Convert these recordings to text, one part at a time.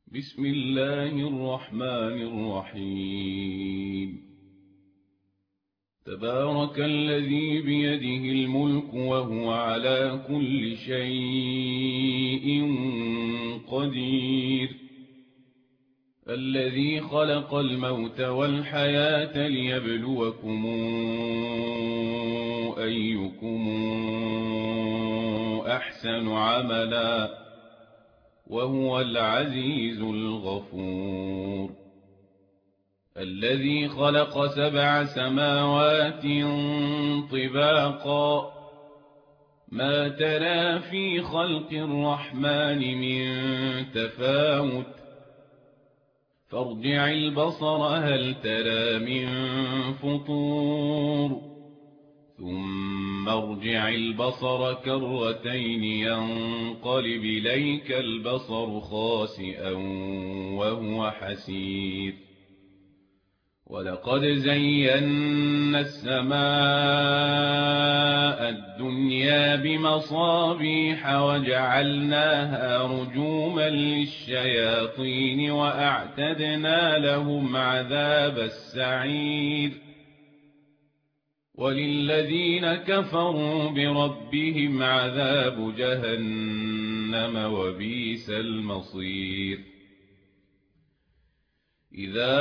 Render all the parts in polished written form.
بسم الله الرحمن الرحيم. تبارك الذي بيده الملك وهو على كل شيء قدير، الذي خلق الموت والحياة ليبلوكم أيكم أحسن عملا، وهو العزيز الغفور. الذي خلق 7 سماوات طباقا، ما ترى في خلق الرحمن من تفاوت، فارجع البصر هل ترى من فطور، ثم ارجع البصر كرتين ينقلب إليك البصر خاسئا وهو حسير. ولقد زينا السماء الدنيا بمصابيح وجعلناها رجوما للشياطين وأعتدنا لهم عذاب السعير. وللذين كفروا بربهم عذاب جهنم وبئس المصير. إذا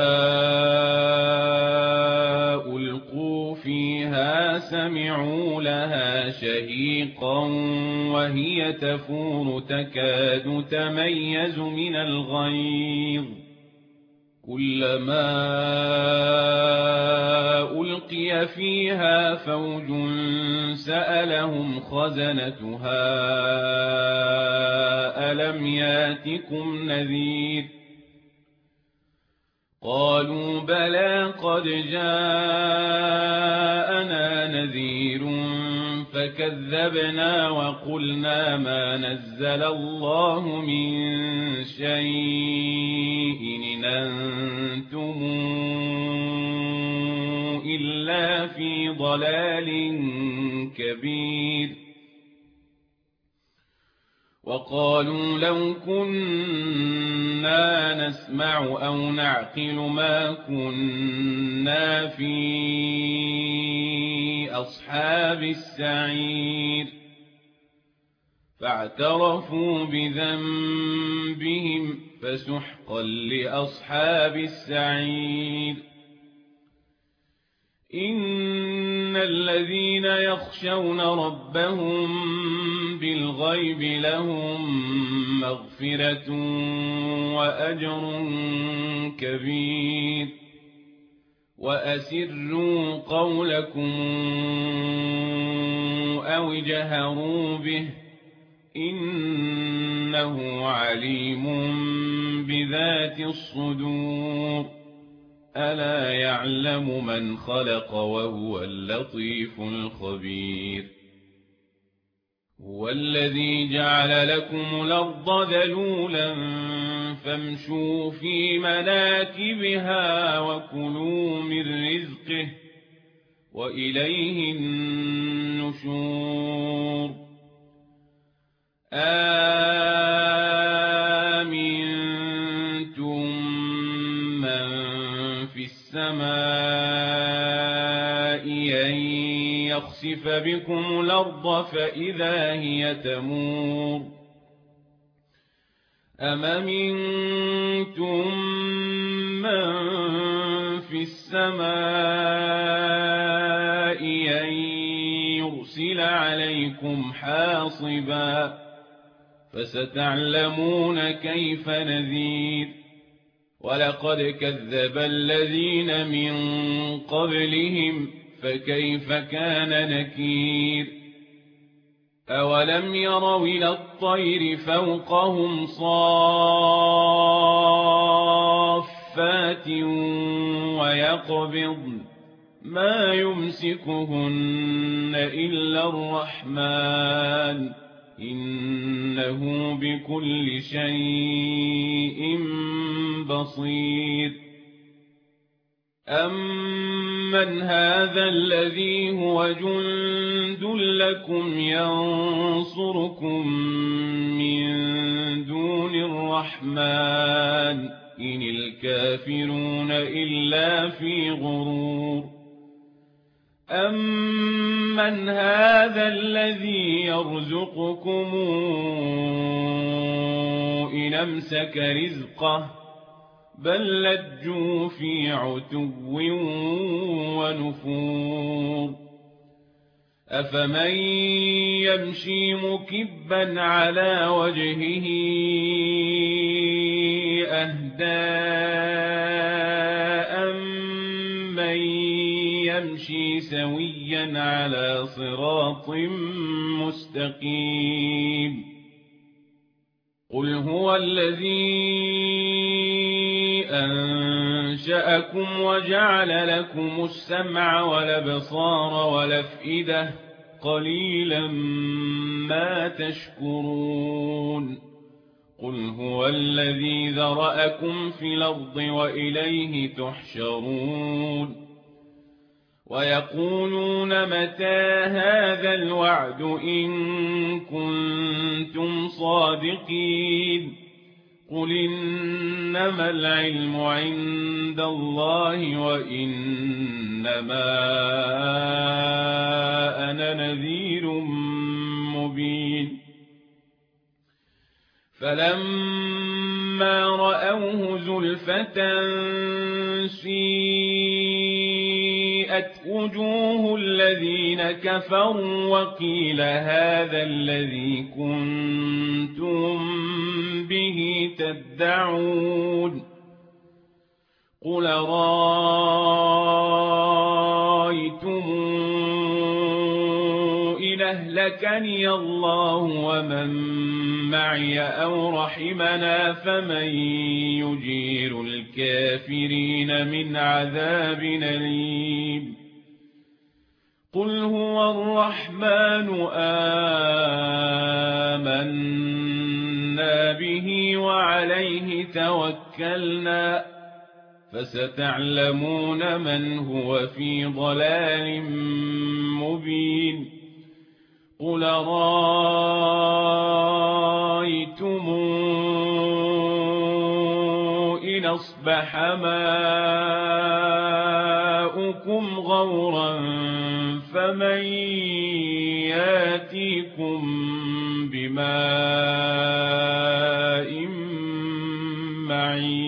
ألقوا فيها سمعوا لها شهيقا وهي تفور تكاد تميز من الغيظ، كلما ألقي فيها فوج سألهم خزنتها ألم ياتكم نذير، قالوا بلى قد جاءنا نذير فكذبنا وقلنا ما نزل الله من شيء إن أنتم إلا في ضلال كبير. وقالوا لو كنا نسمع أو نعقل ما كنا في أصحاب السعير، فاعترفوا بذنبهم فسحقا لأصحاب السعير. إن الذين يخشون ربهم بالغيب لهم مغفرة وأجر كبير. وأسروا قولكم أو اجهروا به إنه عليم بذات الصدور. ألا يعلم من خلق وهو اللطيف الخبير. هو الذي جعل لكم الأرض ذلولا فامشوا في مناكبها وكلوا من رزقه وإليه النشور. أَأَمِنتُم مَّن فِي السَّمَاءِ أَن يَخْسِفَ بِكُمُ الْأَرْضَ فَإِذَا هِيَ تَمُورُ. أَمْ أَمِنتُم مَّن فِي السَّمَاءِ أَن يُرْسِلَ عَلَيْكُمْ حَاصِبًا فَسَتَعْلَمُونَ كَيْفَ نَذِيرِ. وَلَقَدْ كَذَّبَ الَّذِينَ مِن قَبْلِهِمْ فَكَيْفَ كَانَ نَكِيرِ. أَوَلَمْ يَرَوْا إِلَى الطَّيْرِ فَوْقَهُمْ صَافَّاتٍ وَيَقْبِضْنَ مَا يُمْسِكُهُنَّ إِلَّا الرَّحْمَنُ إِنَّهُ بِكُلِّ شَيْءٍ بَصِيرٌ. أَمَّنْ هَذَا الَّذِي هُوَ جُندٌ لَّكُمْ يَنصُرُكُم مِّن دُونِ الرَّحْمَنِ الرحمن إن الكافرون إلا في غرور أمن هذا الذي يرزقكم إن أمسك رزقه بل لجوا في عتو ونفور أفمن يمشي مكبا على وجهه أهدى أمن يمشي سويا على صراط مستقيم قل هو الذي أنشأكم وجعل لكم السمع والأبصار والأفئدة قليلا ما تشكرون قل هو الذي ذرأكم في الأرض وإليه تحشرون ويقولون متى هذا الوعد إن كنتم صادقين قل إنما العلم عند الله وإنما أنا نذير مبين فلما رأوه زلفة سيئت وجوه الذين كفروا وقيل هذا الذي كنتم به تدعون قل رأيتم إن أهلكني الله ومن معي أو رحمنا فمن يجير الكافرين من عذاب أليم قل هو الرحمن آمنا به وعليه توكلنا فستعلمون من هو في ضلال مبين قل رأيتم إن أصبح ماؤكم غورا فمن ياتيكم بماء معين